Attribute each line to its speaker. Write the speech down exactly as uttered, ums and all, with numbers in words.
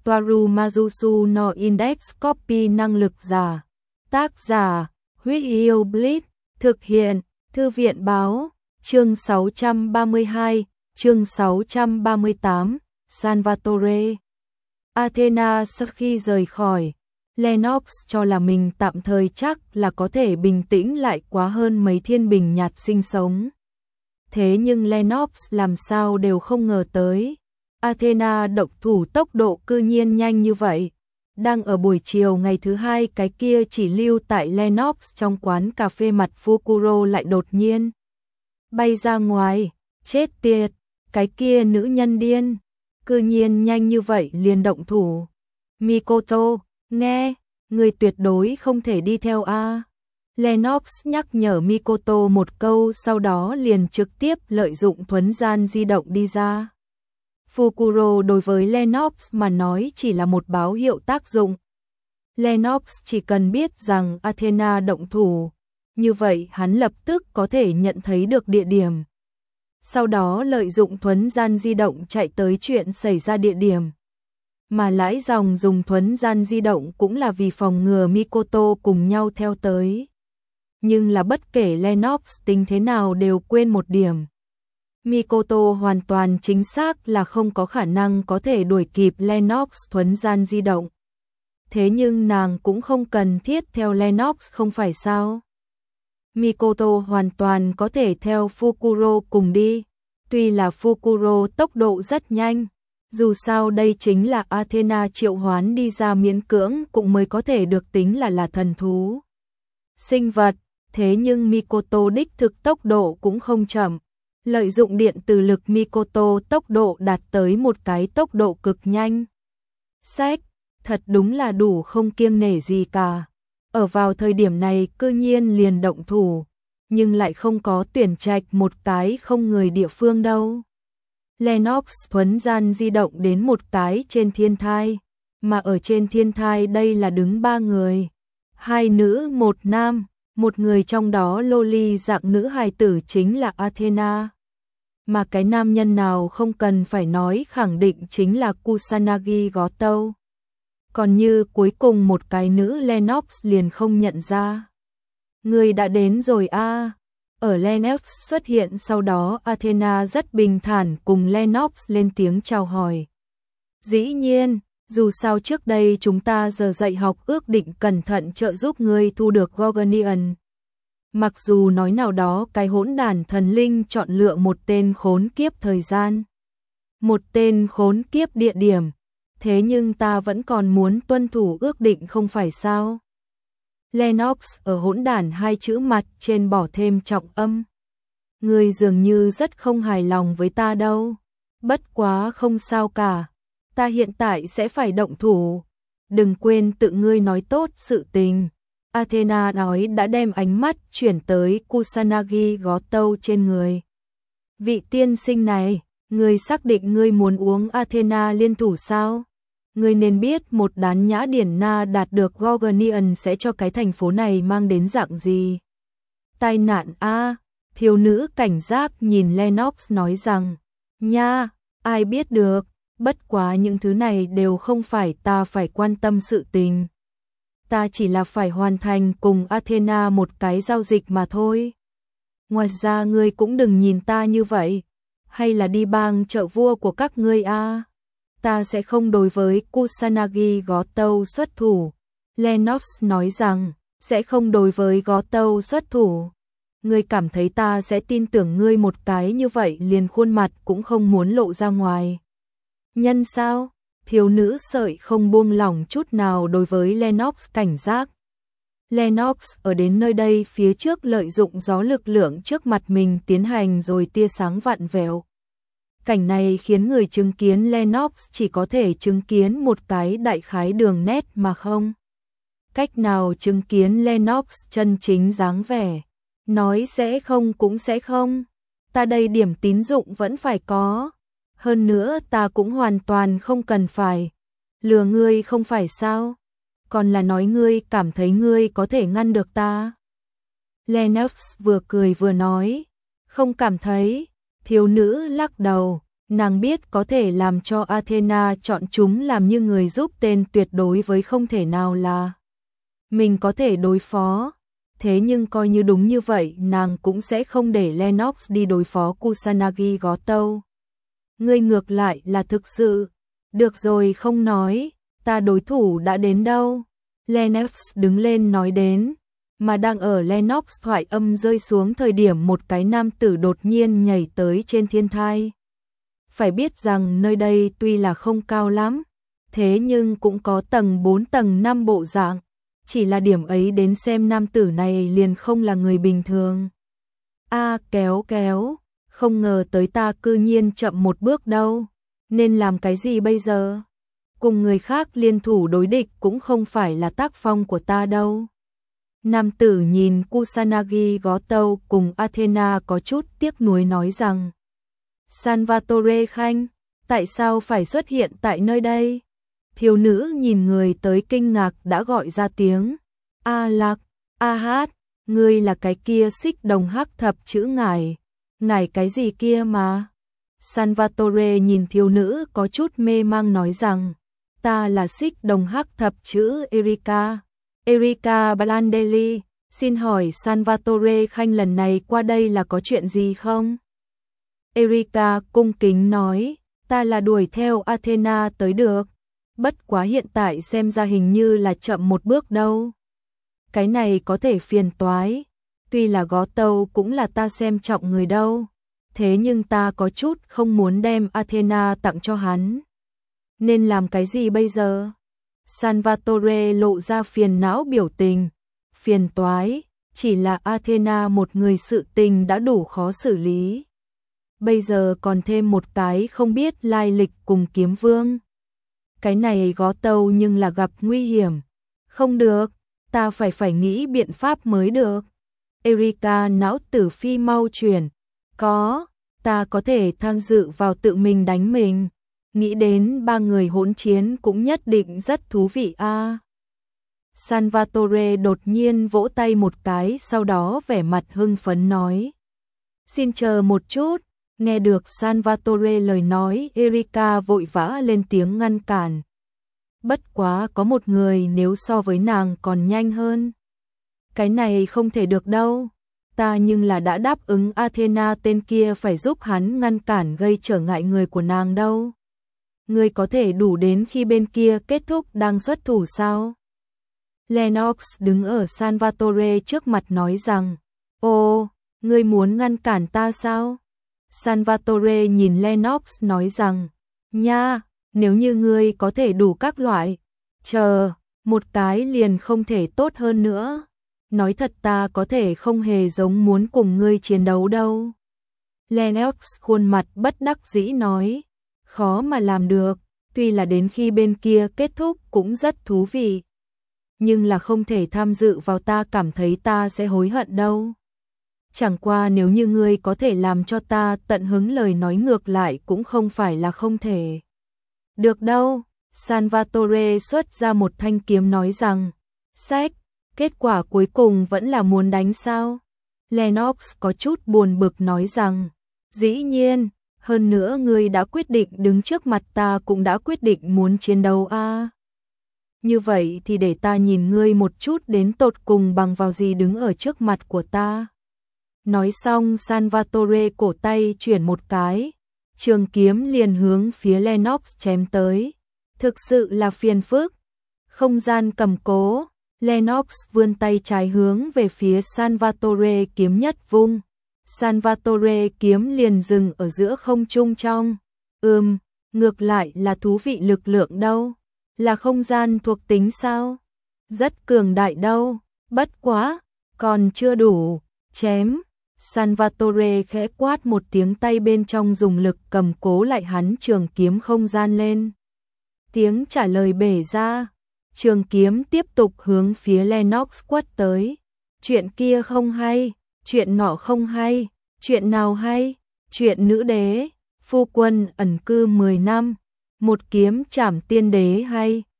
Speaker 1: Toaru Majusu no Index Copy năng lực giả. Tác giả, Huyết Yêu Blitz, thực hiện, Thư viện báo, chương sáu trăm ba mươi hai, chương sáu trăm ba mươi tám, Salvatore. Athena sau khi rời khỏi, Lennox cho là mình tạm thời chắc là có thể bình tĩnh lại quá hơn mấy thiên bình nhạt sinh sống. Thế nhưng Lennox làm sao đều không ngờ tới. Athena động thủ tốc độ cư nhiên nhanh như vậy. Đang ở buổi chiều ngày thứ hai, cái kia chỉ lưu tại Lennox trong quán cà phê mặt Fukuro lại đột nhiên bay ra ngoài. Chết tiệt, cái kia nữ nhân điên, cư nhiên nhanh như vậy liền động thủ. Mikoto, nghe, người tuyệt đối không thể đi theo a. Lennox nhắc nhở Mikoto một câu, sau đó liền trực tiếp lợi dụng thuấn gian di động đi ra. Fukuro đối với Lennox mà nói chỉ là một báo hiệu tác dụng. Lennox chỉ cần biết rằng Athena động thủ, như vậy hắn lập tức có thể nhận thấy được địa điểm. Sau đó lợi dụng thuấn gian di động chạy tới chuyện xảy ra địa điểm. Mà lãi dòng dùng thuấn gian di động cũng là vì phòng ngừa Mikoto cùng nhau theo tới. Nhưng là bất kể Lennox tính thế nào đều quên một điểm. Mikoto hoàn toàn chính xác là không có khả năng có thể đuổi kịp Lennox thuấn gian di động. Thế nhưng nàng cũng không cần thiết theo Lennox không phải sao? Mikoto hoàn toàn có thể theo Fukuro cùng đi. Tuy là Fukuro tốc độ rất nhanh, dù sao đây chính là Athena triệu hoán đi ra, miễn cưỡng cũng mới có thể được tính là là thần thú sinh vật. Thế nhưng Mikoto đích thực tốc độ cũng không chậm. Lợi dụng điện từ lực, Mikoto tốc độ đạt tới một cái tốc độ cực nhanh. Sách, thật đúng là đủ không kiêng nể gì cả. Ở vào thời điểm này cư nhiên liền động thủ, nhưng lại không có tuyển trạch một cái không người địa phương đâu. Lennox thuấn gian di động đến một cái trên thiên thai, mà ở trên thiên thai đây là đứng ba người. Hai nữ một nam. Một người trong đó loli dạng nữ hài tử chính là Athena. Mà cái nam nhân nào không cần phải nói khẳng định chính là Kusanagi Goto. Còn như cuối cùng một cái nữ Lennox liền không nhận ra. Người đã đến rồi a. À. Ở Lennox xuất hiện sau đó, Athena rất bình thản cùng Lennox lên tiếng chào hỏi. Dĩ nhiên, dù sao trước đây chúng ta giờ dạy học ước định cẩn thận trợ giúp ngươi thu được Gorgonian. Mặc dù nói nào đó cái hỗn đản thần linh chọn lựa một tên khốn kiếp thời gian, một tên khốn kiếp địa điểm, thế nhưng ta vẫn còn muốn tuân thủ ước định không phải sao? Lennox ở hỗn đản hai chữ mặt trên bỏ thêm trọng âm. Ngươi dường như rất không hài lòng với ta đâu. Bất quá không sao cả. Ta hiện tại sẽ phải động thủ. Đừng quên tự ngươi nói tốt sự tình. Athena nói đã đem ánh mắt chuyển tới Kusanagi Goto trên người. Vị tiên sinh này, ngươi xác định ngươi muốn uống Athena liên thủ sao? Ngươi nên biết một đán nhã điển na đạt được Gorgonian sẽ cho cái thành phố này mang đến dạng gì. Tai nạn a. À, thiếu nữ cảnh giác nhìn Lennox nói rằng, nha, ai biết được. Bất quá những thứ này đều không phải ta phải quan tâm sự tình. Ta chỉ là phải hoàn thành cùng Athena một cái giao dịch mà thôi. Ngoài ra ngươi cũng đừng nhìn ta như vậy. Hay là đi bang chợ vua của các ngươi a. À? Ta sẽ không đối với Kusanagi Goto xuất thủ. Lennox nói rằng, sẽ không đối với Goto xuất thủ. Ngươi cảm thấy ta sẽ tin tưởng ngươi một cái như vậy liền khuôn mặt cũng không muốn lộ ra ngoài. Nhân sao? Thiếu nữ sợi không buông lỏng chút nào đối với Lennox cảnh giác. Lennox ở đến nơi đây phía trước lợi dụng gió lực lượng trước mặt mình tiến hành rồi tia sáng vặn vẹo. Cảnh này khiến người chứng kiến Lennox chỉ có thể chứng kiến một cái đại khái đường nét mà không cách nào chứng kiến Lennox chân chính dáng vẻ. Nói sẽ không cũng sẽ không. Ta đây điểm tín dụng vẫn phải có. Hơn nữa ta cũng hoàn toàn không cần phải lừa ngươi không phải sao? Còn là nói ngươi cảm thấy ngươi có thể ngăn được ta. Lennox vừa cười vừa nói, không cảm thấy. Thiếu nữ lắc đầu, Nàng biết có thể làm cho Athena chọn chúng làm như người giúp tên tuyệt đối với không thể nào là mình có thể đối phó. Thế nhưng coi như đúng như vậy, nàng cũng sẽ không để Lennox đi đối phó Kusanagi Gotou. Ngươi ngược lại là thực sự. Được rồi, không nói, ta đối thủ đã đến đâu. Lennox đứng lên nói đến, mà đang ở Lennox thoại âm rơi xuống thời điểm một cái nam tử đột nhiên nhảy tới trên thiên thai. Phải biết rằng nơi đây tuy là không cao lắm, thế nhưng cũng có tầng bốn tầng năm bộ dạng. Chỉ là điểm ấy đến xem nam tử này liền không là người bình thường. A kéo kéo, không ngờ tới ta cư nhiên chậm một bước đâu. Nên làm cái gì bây giờ? Cùng người khác liên thủ đối địch cũng không phải là tác phong của ta đâu. Nam tử nhìn Kusanagi Gotou cùng Athena có chút tiếc nuối nói rằng: Salvatore Khanh, tại sao phải xuất hiện tại nơi đây? Thiếu nữ nhìn người tới kinh ngạc đã gọi ra tiếng. A Lạc, A Hát, ngươi là cái kia xích đồng hắc thập chữ ngải. Ngải cái gì kia mà? Salvatore nhìn thiếu nữ có chút mê mang nói rằng: ta là xích đồng hắc thập chữ Erika. Erika Blandelli, xin hỏi Salvatore Khanh lần này qua đây là có chuyện gì không? Erika cung kính nói: ta là đuổi theo Athena tới được. Bất quá hiện tại xem ra hình như là chậm một bước đâu. Cái này có thể phiền toái. Tuy là Gotou cũng là ta xem trọng người đâu. Thế nhưng ta có chút không muốn đem Athena tặng cho hắn. Nên làm cái gì bây giờ? Salvatore lộ ra phiền não biểu tình. Phiền toái, chỉ là Athena một người sự tình đã đủ khó xử lý. Bây giờ còn thêm một cái không biết lai lịch cùng kiếm vương. Cái này Gotou nhưng là gặp nguy hiểm. Không được, ta phải phải nghĩ biện pháp mới được. Erika não tử phi mau chuyển. Có, ta có thể tham dự vào tự mình đánh mình. Nghĩ đến ba người hỗn chiến cũng nhất định rất thú vị a. À. Salvatore đột nhiên vỗ tay một cái, sau đó vẻ mặt hưng phấn nói: xin chờ một chút. Nghe được Salvatore lời nói, Erika vội vã lên tiếng ngăn cản. Bất quá có một người nếu so với nàng còn nhanh hơn. Cái này không thể được đâu. Ta nhưng là đã đáp ứng Athena tên kia phải giúp hắn ngăn cản gây trở ngại người của nàng đâu. Ngươi có thể đủ đến khi bên kia kết thúc đang xuất thủ sao? Lennox đứng ở Salvatore trước mặt nói rằng: ồ, ngươi muốn ngăn cản ta sao? Salvatore nhìn Lennox nói rằng: nha, nếu như ngươi có thể đủ các loại, chờ, một cái liền không thể tốt hơn nữa. Nói thật ta có thể không hề giống muốn cùng ngươi chiến đấu đâu. Lennox khuôn mặt bất đắc dĩ nói: khó mà làm được, tuy là đến khi bên kia kết thúc cũng rất thú vị. Nhưng là không thể tham dự vào, ta cảm thấy ta sẽ hối hận đâu. Chẳng qua nếu như ngươi có thể làm cho ta tận hứng lời nói ngược lại cũng không phải là không thể. Được đâu, Salvatore xuất ra một thanh kiếm nói rằng: sách, kết quả cuối cùng vẫn là muốn đánh sao? Lennox có chút buồn bực nói rằng: dĩ nhiên, hơn nữa ngươi đã quyết định đứng trước mặt ta cũng đã quyết định muốn chiến đấu a. À. Như vậy thì để ta nhìn ngươi một chút đến tột cùng bằng vào gì đứng ở trước mặt của ta. Nói xong Salvatore cổ tay chuyển một cái, trường kiếm liền hướng phía Lennox chém tới. Thực sự là phiền phức. Không gian cầm cố, Lennox vươn tay trái hướng về phía Salvatore, kiếm nhất vung. Salvatore kiếm liền dừng ở giữa không trung trong. Ừm, ngược lại là thú vị lực lượng đâu. Là không gian thuộc tính sao? Rất cường đại đâu. Bất quá, còn chưa đủ. Chém. Salvatore khẽ quát một tiếng, tay bên trong dùng lực cầm cố lại hắn trường kiếm không gian lên. Tiếng trả lời bể ra. Trường kiếm tiếp tục hướng phía Lennox quất tới. Chuyện kia không hay, chuyện nọ không hay, chuyện nào hay? Chuyện nữ đế, phu quân ẩn cư mười năm, một kiếm trảm tiên đế hay?